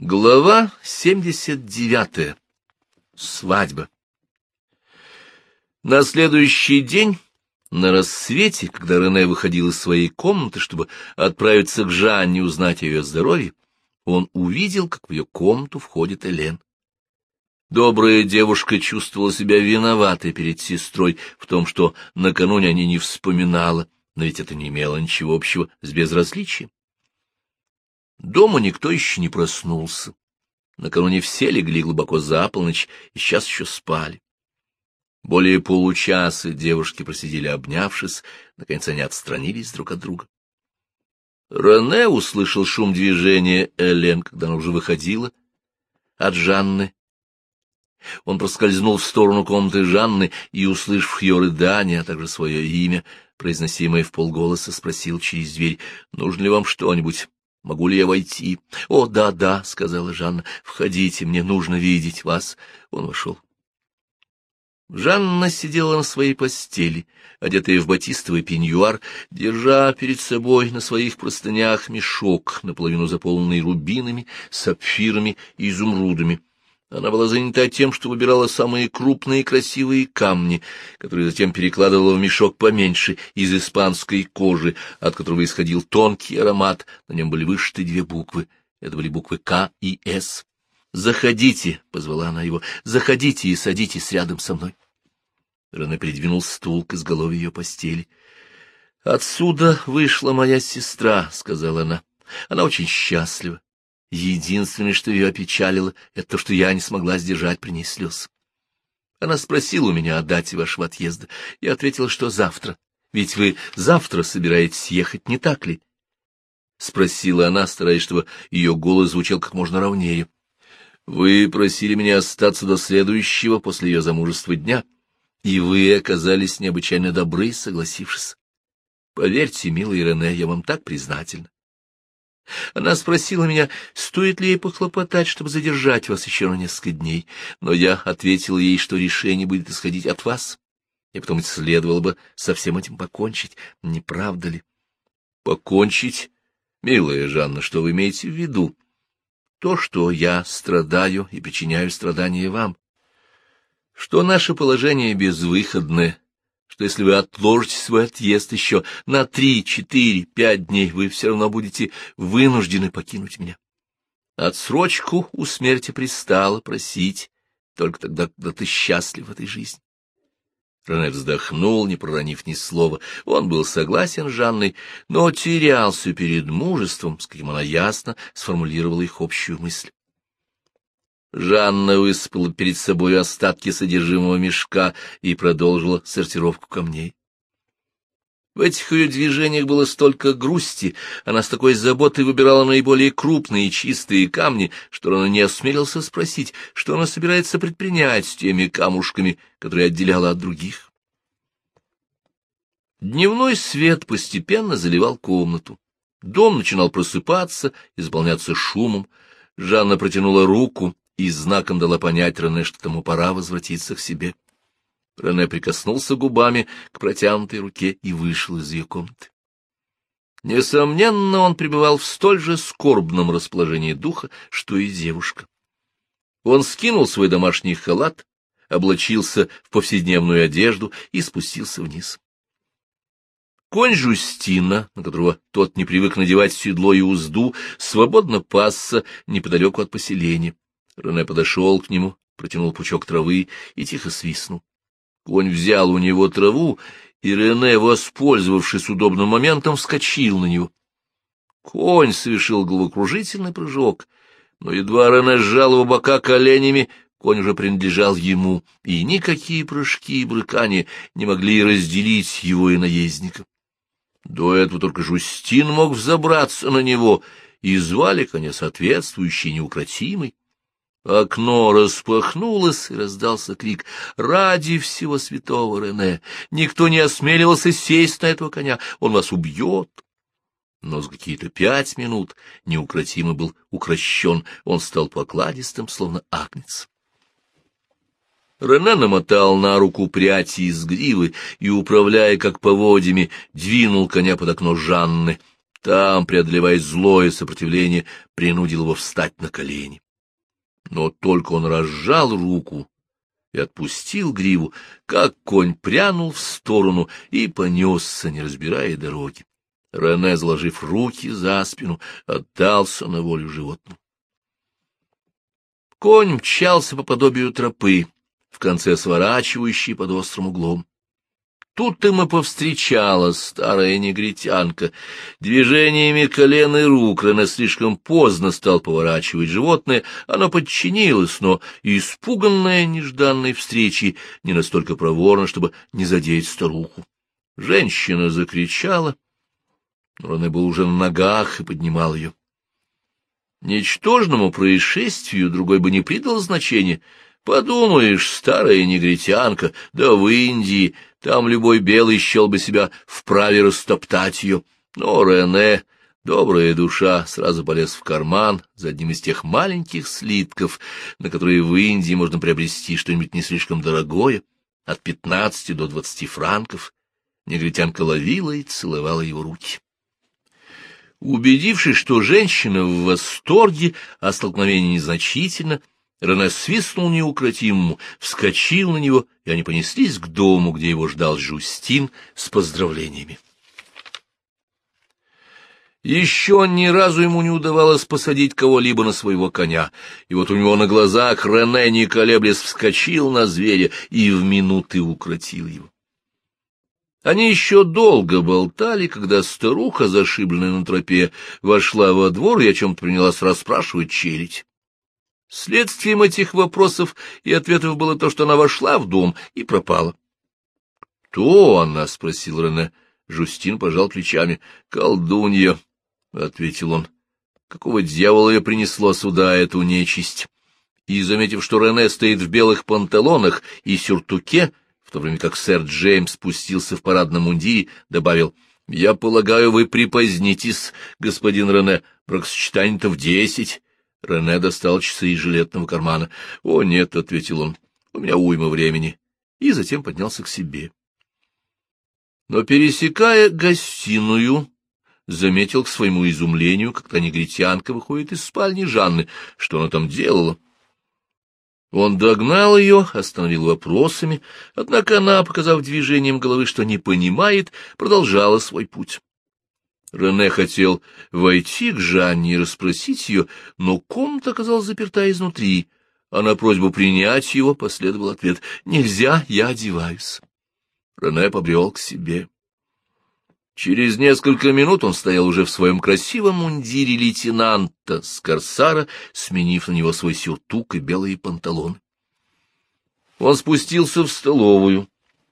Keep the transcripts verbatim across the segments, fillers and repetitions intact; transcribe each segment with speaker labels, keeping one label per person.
Speaker 1: Глава семьдесят девятая. Свадьба. На следующий день, на рассвете, когда Рене выходил из своей комнаты, чтобы отправиться к Жанне узнать о ее здоровье, он увидел, как в ее комнату входит Элен. Добрая девушка чувствовала себя виноватой перед сестрой в том, что накануне о ней не вспоминала, но ведь это не имело ничего общего с безразличием. Дома никто еще не проснулся. Накануне все легли глубоко за полночь и сейчас еще спали. Более получаса девушки просидели, обнявшись, наконец они отстранились друг от друга. Рене услышал шум движения Элен, когда она уже выходила от Жанны. Он проскользнул в сторону комнаты Жанны и, услышав ее рыдание, а также свое имя, произносимое вполголоса, спросил через дверь: «Нужно ли вам что-нибудь? Могу ли я войти?» «О, да, да», — сказала Жанна, — «входите, мне нужно видеть вас». Он вошел. Жанна сидела на своей постели, одетая в батистовый пеньюар, держа перед собой на своих простынях мешок, наполовину заполненный рубинами, сапфирами и изумрудами. Она была занята тем, что выбирала самые крупные и красивые камни, которые затем перекладывала в мешок поменьше, из испанской кожи, от которого исходил тонкий аромат. На нем были вышиты две буквы. Это были буквы К и С. «Заходите», — позвала она его, — «заходите и садитесь рядом со мной». Рене придвинул стул к изголовью ее постели. «Отсюда вышла моя сестра», — сказала она. «Она очень счастлива. Единственное, что ее опечалило, это то, что я не смогла сдержать при ней слез. Она спросила у меня о дате вашего отъезда. Я ответила, что завтра. Ведь вы завтра собираетесь ехать, не так ли? Спросила она, стараясь, чтобы ее голос звучал как можно ровнее. Вы просили меня остаться до следующего после ее замужества дня, и вы оказались необычайно добры, согласившись. Поверьте, милый Рене, я вам так признательна. Она спросила меня, стоит ли ей похлопотать, чтобы задержать вас еще на несколько дней, но я ответила ей, что решение будет исходить от вас, и потом следовало бы со всем этим покончить, не правда ли? Покончить? Милая Жанна, что вы имеете в виду? То, что я страдаю и причиняю страдания вам, что наше положение безвыходное, что если вы отложите свой отъезд еще на три, четыре, пять дней, вы все равно будете вынуждены покинуть меня. Отсрочку у смерти пристало просить только тогда, когда ты счастлив в этой жизни. Рене вздохнул, не проронив ни слова. Он был согласен с Жанной, но терялся перед мужеством, с каким она ясно сформулировала их общую мысль. Жанна высыпала перед собой остатки содержимого мешка и продолжила сортировку камней. В этих ее движениях было столько грусти, она с такой заботой выбирала наиболее крупные и чистые камни, что она не осмелился спросить, что она собирается предпринять с теми камушками, которые отделяла от других. Дневной свет постепенно заливал комнату. Дом начинал просыпаться и заполняться шумом. Жанна протянула руку и знаком дала понять Рене, что тому пора возвратиться к себе. Рене прикоснулся губами к протянутой руке и вышел из ее комнаты. Несомненно, он пребывал в столь же скорбном расположении духа, что и девушка. Он скинул свой домашний халат, облачился в повседневную одежду и спустился вниз. Конь Жюстина, на которого тот не привык надевать седло и узду, свободно пасся неподалеку от поселения. Рене подошел к нему, протянул пучок травы и тихо свистнул. Конь взял у него траву, и Рене, воспользовавшись удобным моментом, вскочил на него. Конь совершил головокружительный прыжок, но едва Рене сжал его бока коленями, конь уже принадлежал ему, и никакие прыжки и брыкания не могли разделить его и наездника. До этого только Жюстин мог взобраться на него, и звали коня соответствующий неукротимый. Окно распахнулось, и раздался крик: «Ради всего святого, Рене! Никто не осмеливался сесть на этого коня, он вас убьет!» Но за какие-то пять минут неукротимый был укрощен, он стал покладистым, словно агнец. Рене намотал на руку прядь из гривы и, управляя как поводьями, двинул коня под окно Жанны. Там, преодолевая злое сопротивление, принудил его встать на колени. Но только он разжал руку и отпустил гриву, как конь прянул в сторону и понесся, не разбирая дороги. Рене, заложив руки за спину, отдался на волю животному. Конь мчался по подобию тропы, в конце сворачивающей под острым углом. Тут им и повстречала старая негритянка. Движениями колен и рук Рене слишком поздно стал поворачивать животное. Оно подчинилось, но, испуганное нежданной встречей, не настолько проворно, чтобы не задеть старуху. Женщина закричала, но Рене был уже на ногах и поднимал ее. Ничтожному происшествию другой бы не придал значения. Подумаешь, старая негритянка, да в Индии, там любой белый счел бы себя вправе растоптать ее. Но Рене, добрая душа, сразу полез в карман за одним из тех маленьких слитков, на которые в Индии можно приобрести что-нибудь не слишком дорогое, от пятнадцати до двадцати франков. Негритянка ловила и целовала его руки. Убедившись, что женщина в восторге, а столкновение незначительно, Рене свистнул неукротимому, вскочил на него, и они понеслись к дому, где его ждал Жюстин с поздравлениями. Еще ни разу ему не удавалось посадить кого-либо на своего коня, и вот у него на глазах Рене, не колеблясь, вскочил на зверя и в минуты укротил его. Они еще долго болтали, когда старуха, зашибленная на тропе, вошла во двор и о чем-то принялась расспрашивать челядь. Следствием этих вопросов и ответов было то, что она вошла в дом и пропала. — Кто она? — спросил Рене. Жюстин пожал плечами. — Колдунья, — ответил он. — Какого дьявола ее принесло сюда, эту нечисть? И, заметив, что Рене стоит в белых панталонах и сюртуке, в то время как сэр Джеймс спустился в парадном мундире, добавил: — Я полагаю, вы припозднитесь, господин Рене, бракосочетание-то в десять. Рене достал часы из жилетного кармана. — О, нет, — ответил он, — у меня уйма времени. И затем поднялся к себе. Но, пересекая гостиную, заметил к своему изумлению, когда негритянка выходит из спальни Жанны. Что она там делала? Он догнал ее, остановил вопросами, однако она, показав движением головы, что не понимает, продолжала свой путь. Рене хотел войти к Жанне и расспросить ее, но комната оказалась заперта изнутри, а на просьбу принять его последовал ответ: «Нельзя, я одеваюсь». Рене побрел к себе. Через несколько минут он стоял уже в своем красивом мундире лейтенанта с корсара, сменив на него свой сюртук и белые панталоны. Он спустился в столовую,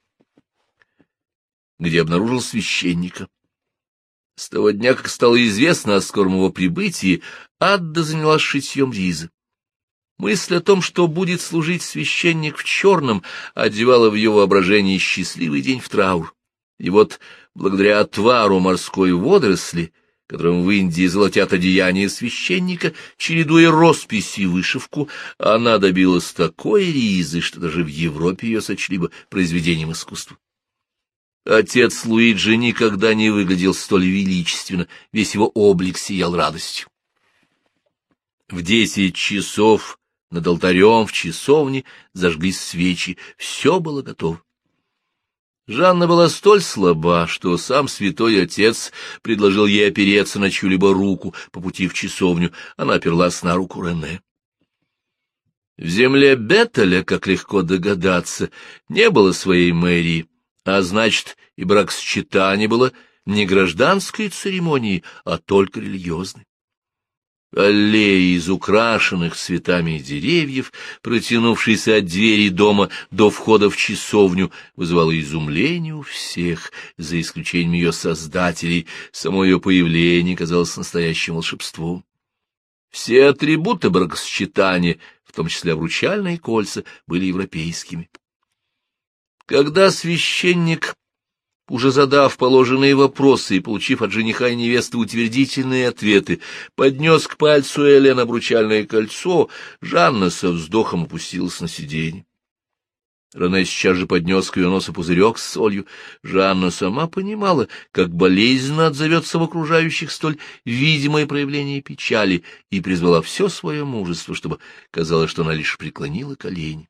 Speaker 1: где обнаружил священника. С того дня, как стало известно о скором его прибытии, Адда занялась шитьем ризы. Мысль о том, что будет служить священник в черном, одевала в ее воображении счастливый день в траур. И вот, благодаря отвару морской водоросли, которым в Индии золотят одеяния священника, чередуя росписи и вышивку, она добилась такой ризы, что даже в Европе ее сочли бы произведением искусства. Отец Луиджи никогда не выглядел столь величественно, весь его облик сиял радостью. В десять часов над алтарем в часовне зажглись свечи, все было готово. Жанна была столь слаба, что сам святой отец предложил ей опереться на чью-либо руку по пути в часовню. Она оперлась на руку Рене. В земле Бетеля, как легко догадаться, не было своей мэрии, а значит, и бракосочетание было не гражданской церемонией, а только религиозной. Аллеи из украшенных цветами деревьев, протянувшиеся от двери дома до входа в часовню, вызывало изумление у всех, за исключением ее создателей. Само ее появление казалось настоящим волшебством. Все атрибуты бракосочетания, в том числе обручальные кольца, были европейскими. Когда священник, уже задав положенные вопросы и получив от жениха и невесты утвердительные ответы, поднес к пальцу Элен обручальное кольцо, Жанна со вздохом опустилась на сиденье. Рене сейчас же поднес к ее носу пузырек с солью. Жанна сама понимала, как болезненно отзовется в окружающих столь видимое проявление печали, и призвала все свое мужество, чтобы казалось, что она лишь преклонила колени.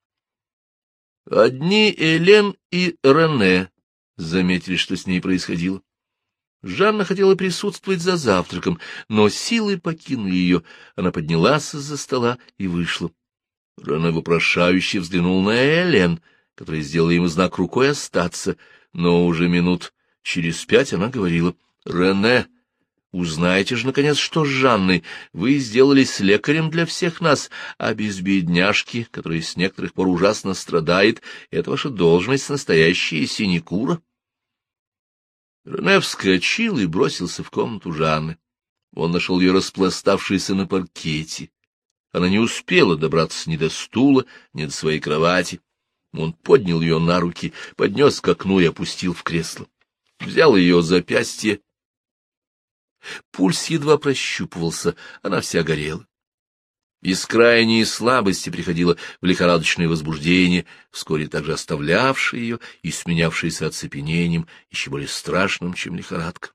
Speaker 1: Одни Элен и Рене заметили, что с ней происходило. Жанна хотела присутствовать за завтраком, но силы покинули ее. Она поднялась из-за стола и вышла. Рене вопрошающе взглянул на Элен, которая сделала ему знак рукой остаться, но уже минут через пять она говорила: «Рене, узнайте же, наконец, что с Жанной. Вы сделались лекарем для всех нас, а без бедняжки, которая с некоторых пор ужасно страдает, это ваша должность настоящая синекура». Рене вскочил и бросился в комнату Жанны. Он нашел ее распластавшейся на паркете. Она не успела добраться ни до стула, ни до своей кровати. Он поднял ее на руки, поднес к окну и опустил в кресло. Взял ее запястье. Пульс едва прощупывался, она вся горела. Из крайней слабости приходило в лихорадочное возбуждение, вскоре также оставлявшее ее и сменявшееся оцепенением, еще более страшным, чем лихорадка.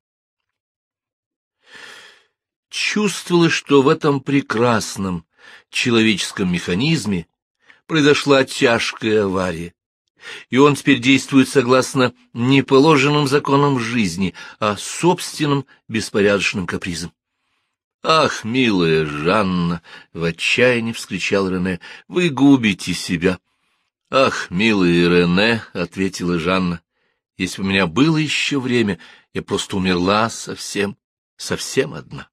Speaker 1: Чувствовалось, что в этом прекрасном человеческом механизме произошла тяжкая авария, и он теперь действует согласно не положенным законам жизни, а собственным беспорядочным капризам. «Ах, милая Жанна!» — в отчаянии вскричал Рене. «Вы губите себя!» «Ах, милый Рене!» — ответила Жанна. «Если бы у меня было еще время, я просто умерла совсем, совсем одна».